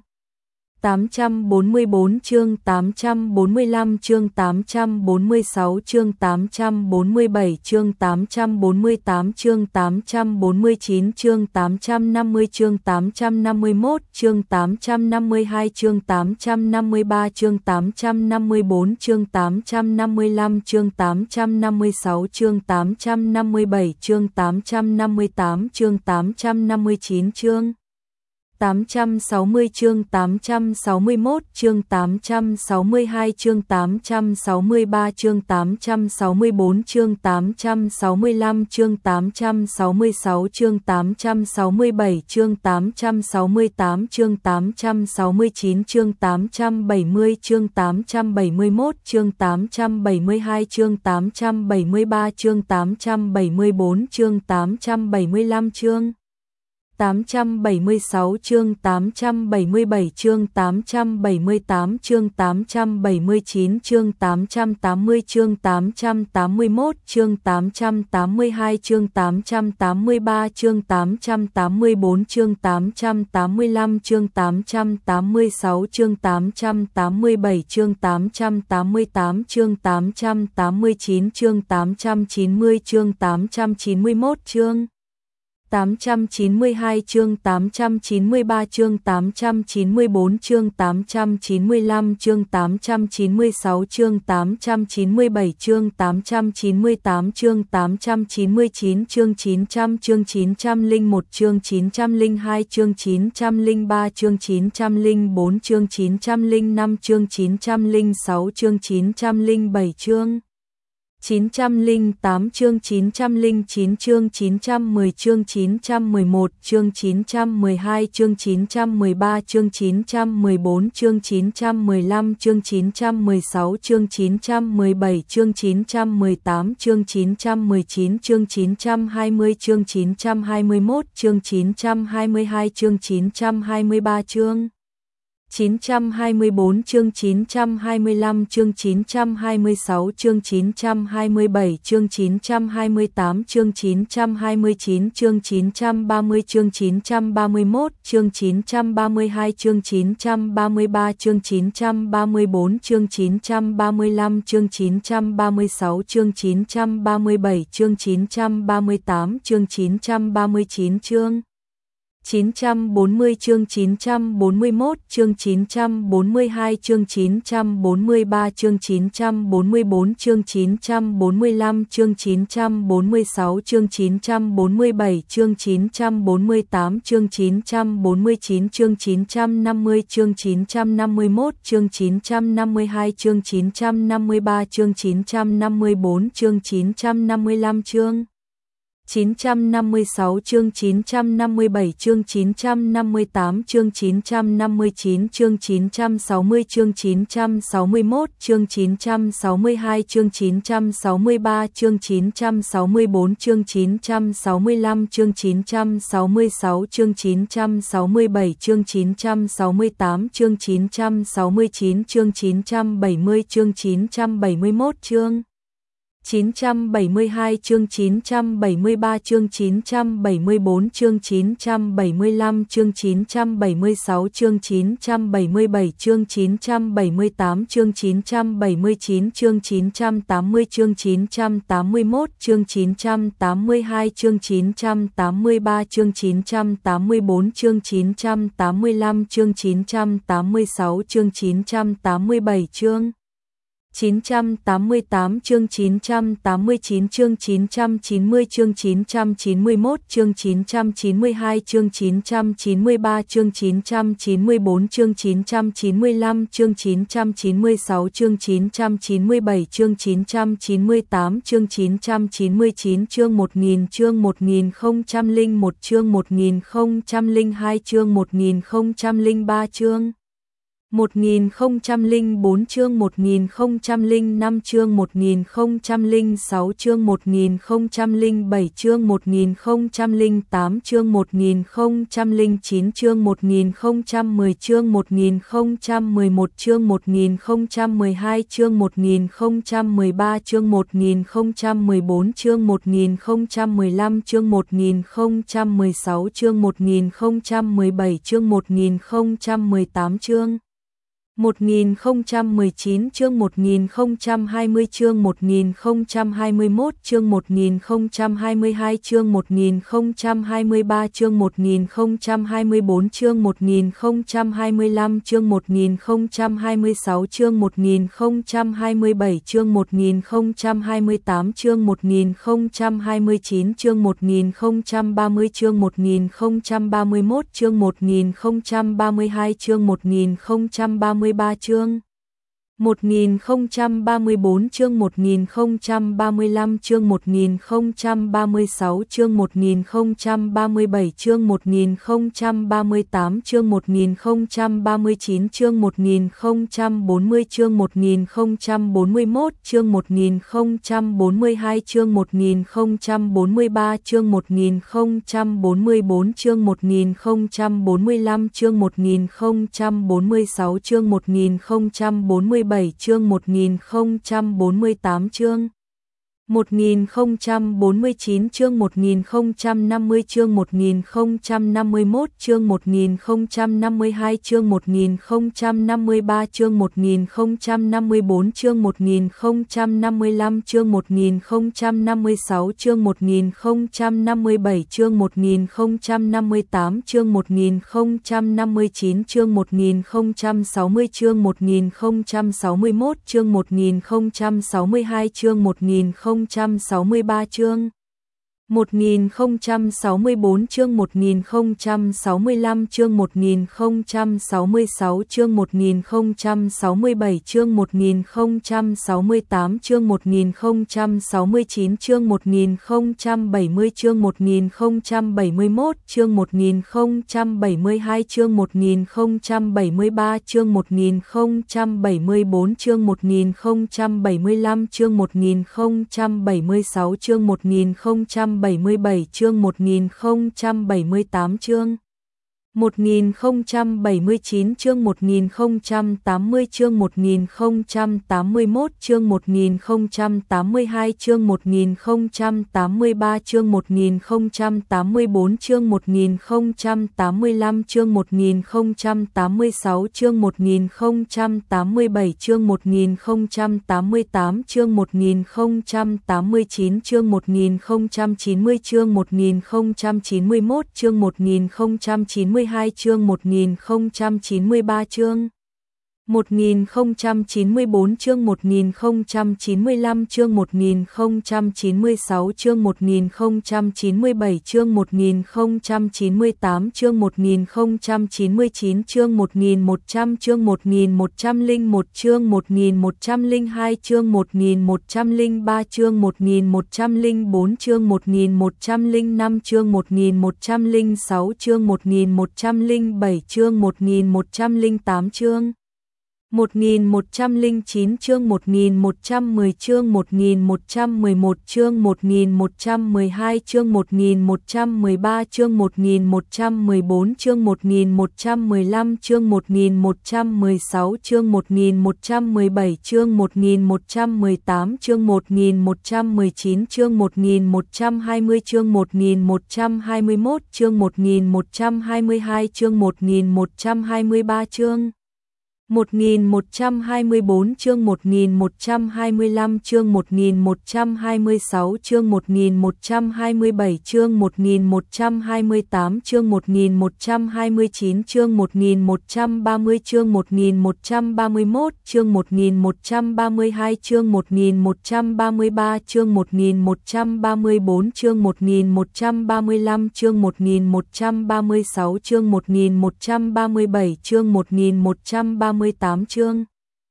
tám trăm bốn mươi bốn chương tám trăm bốn mươi lăm chương tám trăm bốn mươi sáu chương tám trăm bốn mươi bảy chương tám trăm bốn mươi tám chương tám trăm bốn mươi chín chương tám trăm năm mươi chương tám trăm năm mươi mốt chương tám trăm năm mươi hai chương tám trăm năm mươi ba chương tám trăm năm mươi bốn chương tám trăm năm mươi lăm chương tám trăm năm mươi sáu chương tám trăm năm mươi bảy chương tám trăm năm mươi tám chương tám trăm năm mươi chín chương tám trăm sáu mươi chương tám trăm sáu mươi mốt chương tám trăm sáu mươi hai chương tám trăm sáu mươi ba chương tám trăm sáu mươi bốn chương tám trăm sáu mươi lăm chương tám trăm sáu mươi sáu chương tám trăm sáu mươi bảy chương tám trăm sáu mươi tám chương tám trăm sáu mươi chín chương tám trăm bảy mươi chương tám trăm bảy mươi mốt chương tám trăm bảy mươi hai chương tám trăm bảy mươi ba chương tám trăm bảy mươi bốn chương tám trăm bảy mươi lăm chương tám trăm bảy mươi sáu chương tám trăm bảy mươi bảy chương tám trăm bảy mươi tám chương tám trăm bảy mươi chín chương tám trăm tám mươi chương tám trăm tám mươi mốt chương tám trăm tám mươi hai chương tám trăm tám mươi ba chương tám trăm tám mươi bốn chương tám trăm tám mươi lăm chương tám trăm tám mươi sáu chương tám trăm tám mươi bảy chương tám trăm tám mươi tám chương tám trăm tám mươi chín chương tám trăm chín mươi chương tám trăm chín mươi mốt chương tám trăm chín mươi hai chương tám trăm chín mươi ba chương tám trăm chín mươi bốn chương tám trăm chín mươi lăm chương tám trăm chín mươi sáu chương tám trăm chín mươi bảy chương tám trăm chín mươi tám chương tám trăm chín mươi chín chương chín trăm chương chín trăm lẻ một chương chín trăm lẻ hai chương chín trăm lẻ ba chương chín trăm lẻ bốn chương chín trăm lẻ năm chương chín trăm lẻ sáu chương chín trăm lẻ bảy chương chín trăm lẻ tám chương chín trăm lẻ chín chương chín trăm mười chương chín trăm mười một chương chín trăm mười hai chương chín trăm mười ba chương chín trăm mười bốn chương chín trăm mười lăm chương chín trăm mười sáu chương chín trăm mười bảy chương chín trăm mười tám chương chín trăm mười chín chương chín trăm hai mươi chương chín trăm hai mươi mốt chương chín trăm hai mươi hai chương chín trăm hai mươi ba chương chín trăm hai mươi bốn chương chín trăm hai mươi lăm chương chín trăm hai mươi sáu chương chín trăm hai mươi bảy chương chín trăm hai mươi tám chương chín trăm hai mươi chín chương chín trăm ba mươi chương chín trăm ba mươi mốt chương chín trăm ba mươi hai chương chín trăm ba mươi ba chương chín trăm ba mươi bốn chương chín trăm ba mươi lăm chương chín trăm ba mươi sáu chương chín trăm ba mươi bảy chương chín trăm ba mươi tám chương chín trăm ba mươi chín chương chín trăm bốn mươi chương chín trăm bốn mươi mốt chương chín trăm bốn mươi hai chương chín trăm bốn mươi ba chương chín trăm bốn mươi bốn chương chín trăm bốn mươi lăm chương chín trăm bốn mươi sáu chương chín trăm bốn mươi bảy chương chín trăm bốn mươi tám chương chín trăm bốn mươi chín chương chín trăm năm mươi chương chín trăm năm mươi mốt chương chín trăm năm mươi hai chương chín trăm năm mươi ba chương chín trăm năm mươi bốn chương chín trăm năm mươi lăm chương chín trăm năm mươi sáu chương chín trăm năm mươi bảy chương chín trăm năm mươi tám chương chín trăm năm mươi chín chương chín trăm sáu mươi chương chín trăm sáu mươi mốt chương chín trăm sáu mươi hai chương chín trăm sáu mươi ba chương chín trăm sáu mươi bốn chương chín trăm sáu mươi lăm chương chín trăm sáu mươi sáu chương chín trăm sáu mươi bảy chương chín trăm sáu mươi tám chương chín trăm sáu mươi chín chương chín trăm bảy mươi chương chín trăm bảy mươi mốt chương chín trăm bảy mươi hai chương chín trăm bảy mươi ba chương chín trăm bảy mươi bốn chương chín trăm bảy mươi lăm chương chín trăm bảy mươi sáu chương chín trăm bảy mươi bảy chương chín trăm bảy mươi tám chương chín trăm bảy mươi chín chương chín trăm tám mươi chương chín trăm tám mươi mốt chương chín trăm tám mươi hai chương chín trăm tám mươi ba chương chín trăm tám mươi bốn chương chín trăm tám mươi lăm chương chín trăm tám mươi sáu chương chín trăm tám mươi bảy chương chín trăm tám mươi tám chương chín trăm tám mươi chín chương chín trăm chín mươi chương chín trăm chín mươi mốt chương chín trăm chín mươi hai chương chín trăm chín mươi ba chương chín trăm chín mươi bốn chương chín trăm chín mươi lăm chương chín trăm chín mươi sáu chương chín trăm chín mươi bảy chương chín trăm chín mươi tám chương chín trăm chín mươi chín chương một nghìn chương một nghìn không trăm lẻ một chương một nghìn không trăm lẻ hai chương một nghìn không trăm lẻ ba chương một nghìn không trăm lẻ bốn chương một nghìn không trăm lẻ năm chương một nghìn không trăm lẻ sáu chương một nghìn không trăm lẻ bảy chương một nghìn không trăm lẻ tám chương một nghìn không trăm lẻ chín chương một nghìn không trăm mười chương một nghìn không trăm mười một chương một nghìn không trăm mười hai chương một nghìn không trăm mười ba chương một nghìn không trăm mười bốn chương một nghìn không trăm mười lăm chương một nghìn không trăm mười sáu chương một nghìn không trăm mười bảy chương một nghìn không trăm mười tám chương một nghìn không trăm mười chín chương một nghìn không trăm hai mươi chương một nghìn không trăm hai mươi mốt chương một nghìn không trăm hai mươi hai chương một nghìn không trăm hai mươi ba chương một nghìn không trăm hai mươi bốn chương một nghìn không trăm hai mươi lăm chương một nghìn không trăm hai mươi sáu chương một nghìn không trăm hai mươi bảy chương một nghìn không trăm hai mươi tám chương một nghìn không trăm hai mươi chín chương một nghìn không trăm ba mươi chương một nghìn không trăm ba mươi mốt chương một nghìn không trăm ba mươi hai chương một nghìn không trăm ba mươi ba chương một nghìn không trăm ba mươi bốn chương một nghìn không trăm ba mươi lăm chương một nghìn không trăm ba mươi sáu chương một nghìn không trăm ba mươi bảy chương một nghìn không trăm ba mươi tám chương một nghìn không trăm ba mươi chín chương một nghìn không trăm bốn mươi chương một nghìn không trăm bốn mươi mốt chương một nghìn không trăm bốn mươi hai chương một nghìn không trăm bốn mươi ba chương một nghìn không trăm bốn mươi bốn chương một nghìn không trăm bốn mươi lăm chương một nghìn không trăm bốn mươi sáu chương một nghìn không trăm bốn mươi bảy chương một nghìn không trăm bốn mươi tám chương một nghìn không trăm bốn mươi chín chương một nghìn không trăm năm mươi chương một nghìn không trăm năm mươi mốt chương một nghìn không trăm năm mươi hai chương một nghìn không trăm năm mươi ba chương một nghìn không trăm năm mươi bốn chương một nghìn không trăm năm mươi lăm chương một nghìn không trăm năm mươi sáu chương một nghìn không trăm năm mươi bảy chương một nghìn không trăm năm mươi tám chương một nghìn không trăm năm mươi chín chương một nghìn không trăm sáu mươi chương một nghìn không trăm sáu mươi mốt chương một nghìn không trăm sáu mươi hai chương một nghìn không trăm sáu mươi ba chương một nghìn không trăm sáu mươi bốn chương một nghìn không trăm sáu mươi lăm chương một nghìn không trăm sáu mươi sáu chương một nghìn không trăm sáu mươi bảy chương một nghìn không trăm sáu mươi tám chương một nghìn không trăm sáu mươi chín chương một nghìn không trăm bảy mươi chương một nghìn không trăm bảy mươi mốt chương một nghìn không trăm bảy mươi hai chương một nghìn không trăm bảy mươi ba chương một nghìn không trăm bảy mươi bốn chương một nghìn không trăm bảy mươi lăm chương một nghìn không trăm bảy mươi sáu chương một nghìn không trăm bảy mươi bảy chương một nghìn không trăm bảy mươi tám chương một nghìn không trăm bảy mươi chín chương một nghìn không trăm tám mươi chương một nghìn không trăm tám mươi mốt chương một nghìn không trăm tám mươi hai chương một nghìn không trăm tám mươi ba chương một nghìn không trăm tám mươi bốn chương một nghìn không trăm tám mươi lăm chương một nghìn không trăm tám mươi sáu chương một nghìn không trăm tám mươi bảy chương một nghìn không trăm tám mươi tám chương một nghìn không trăm tám mươi chín chương một nghìn không trăm chín mươi chương một nghìn không trăm chín mươi mốt chương một nghìn không trăm chín mươi hai chương một nghìn không trăm chín mươi ba chương một nghìn không trăm chín mươi bốn chương một nghìn không trăm chín mươi lăm chương một nghìn không trăm chín mươi sáu chương một nghìn không trăm chín mươi bảy chương một nghìn không trăm chín mươi tám chương một nghìn không trăm chín mươi chín chương một nghìn một trăm chương một nghìn một trăm lẻ một chương một nghìn một trăm lẻ hai chương một nghìn một trăm lẻ ba chương một nghìn một trăm lẻ bốn chương một nghìn một trăm lẻ năm chương một nghìn một trăm lẻ sáu chương một nghìn một trăm lẻ bảy chương một nghìn một trăm lẻ tám chương một nghìn một trăm lẻ chín chương một nghìn một trăm mười chương một nghìn một trăm mười một chương một nghìn một trăm mười hai chương một nghìn một trăm mười ba chương một nghìn một trăm mười bốn chương một nghìn một trăm mười lăm chương một nghìn một trăm mười sáu chương một nghìn một trăm mười bảy chương một nghìn một trăm mười tám chương một nghìn một trăm mười chín chương một nghìn một trăm hai mươi chương một nghìn một trăm hai mươi mốt chương một nghìn một trăm hai mươi hai chương một nghìn một trăm hai mươi ba chương một nghìn một trăm hai mươi bốn chương một nghìn một trăm hai mươi lăm chương một nghìn một trăm hai mươi sáu chương một nghìn một trăm hai mươi bảy chương một nghìn một trăm hai mươi tám chương một nghìn một trăm hai mươi chín chương một nghìn một trăm ba mươi chương một nghìn một trăm ba mươi mốt chương một nghìn một trăm ba mươi hai chương một nghìn một trăm ba mươi ba chương một nghìn một trăm ba mươi bốn chương một nghìn một trăm ba mươi lăm chương một nghìn một trăm ba mươi sáu chương một nghìn một trăm ba mươi bảy chương một nghìn một trăm ba mươi tám chương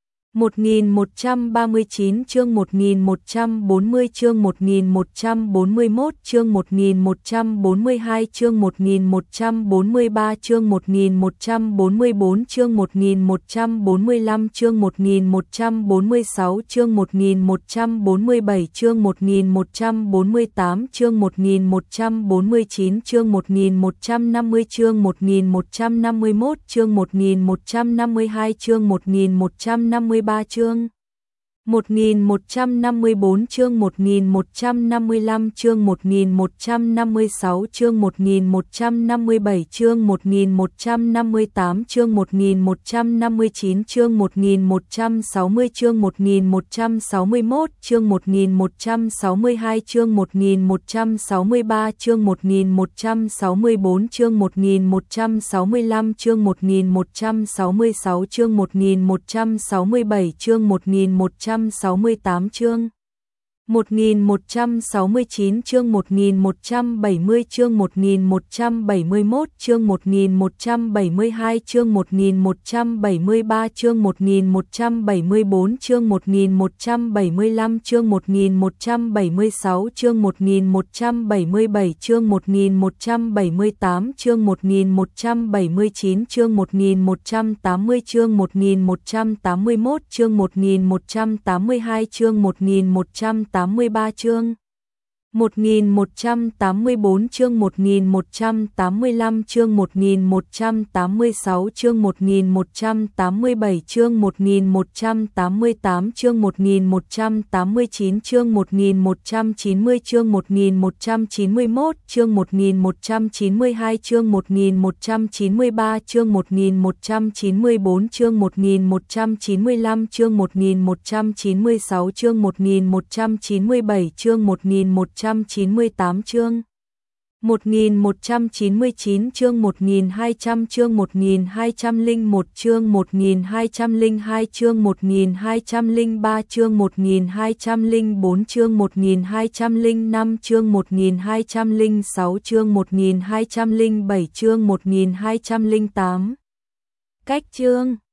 một nghìn một trăm ba mươi chín chương một nghìn một trăm bốn mươi chương một nghìn một trăm bốn mươi mốt chương một nghìn một trăm bốn mươi hai chương một nghìn một trăm bốn mươi ba chương một nghìn một trăm bốn mươi bốn chương một nghìn một trăm bốn mươi lăm chương một nghìn một trăm bốn mươi sáu chương một nghìn một trăm bốn mươi bảy chương một nghìn một trăm bốn mươi tám chương một nghìn một trăm bốn mươi chín chương một nghìn một trăm năm mươi chương một nghìn một trăm năm mươi mốt chương một nghìn một trăm năm mươi hai chương một nghìn một trăm năm mươi ba chương một nghìn một trăm năm mươi bốn chương một nghìn một trăm năm mươi lăm chương một nghìn một trăm năm mươi sáu chương một nghìn một trăm năm mươi bảy chương một nghìn một trăm năm mươi tám chương một nghìn một trăm năm mươi chín chương một nghìn một trăm sáu mươi chương một nghìn một trăm sáu mươi mốt chương một nghìn một trăm sáu mươi hai chương một nghìn một trăm sáu mươi ba chương một nghìn một trăm sáu mươi bốn chương một nghìn một trăm sáu mươi lăm chương một nghìn một trăm sáu mươi sáu chương một nghìn một trăm sáu mươi bảy chương một nghìn một trăm sáu mươi tám chương một nghìn một trăm sáu mươi chín chương một nghìn một trăm bảy mươi chương một nghìn một trăm bảy mươi mốt chương một nghìn một trăm bảy mươi hai chương một nghìn một trăm bảy mươi ba chương một nghìn một trăm bảy mươi bốn chương một nghìn một trăm bảy mươi lăm chương một nghìn một trăm bảy mươi sáu chương một nghìn một trăm bảy mươi bảy chương một nghìn một trăm bảy mươi tám chương một nghìn một trăm bảy mươi chín chương một nghìn một trăm tám mươi chương một nghìn một trăm tám mươi mốt chương một nghìn một trăm tám mươi hai chương một nghìn một trăm tám mươi ba chương một nghìn một trăm tám mươi bốn chương một nghìn một trăm tám mươi lăm chương một nghìn một trăm tám mươi sáu chương một nghìn một trăm tám mươi bảy chương một nghìn một trăm tám mươi tám chương một nghìn một trăm tám mươi chín chương một nghìn một trăm chín mươi chương một nghìn một trăm chín mươi mốt chương một nghìn một trăm chín mươi hai chương một nghìn một trăm chín mươi ba chương một nghìn một trăm chín mươi bốn chương một nghìn một trăm chín mươi lăm chương một nghìn một trăm chín mươi sáu chương một nghìn một trăm chín mươi bảy chương một nghìn một trăm chín mươi tám chương một nghìn một trăm chín mươi chín chương một nghìn hai trăm chương một nghìn hai trăm lẻ một chương một nghìn hai trăm lẻ hai chương một nghìn hai trăm lẻ ba chương một nghìn hai trăm lẻ bốn chương một nghìn hai trăm lẻ năm chương một nghìn hai trăm lẻ sáu chương một nghìn hai trăm lẻ bảy chương một nghìn hai trăm lẻ tám. Cách chương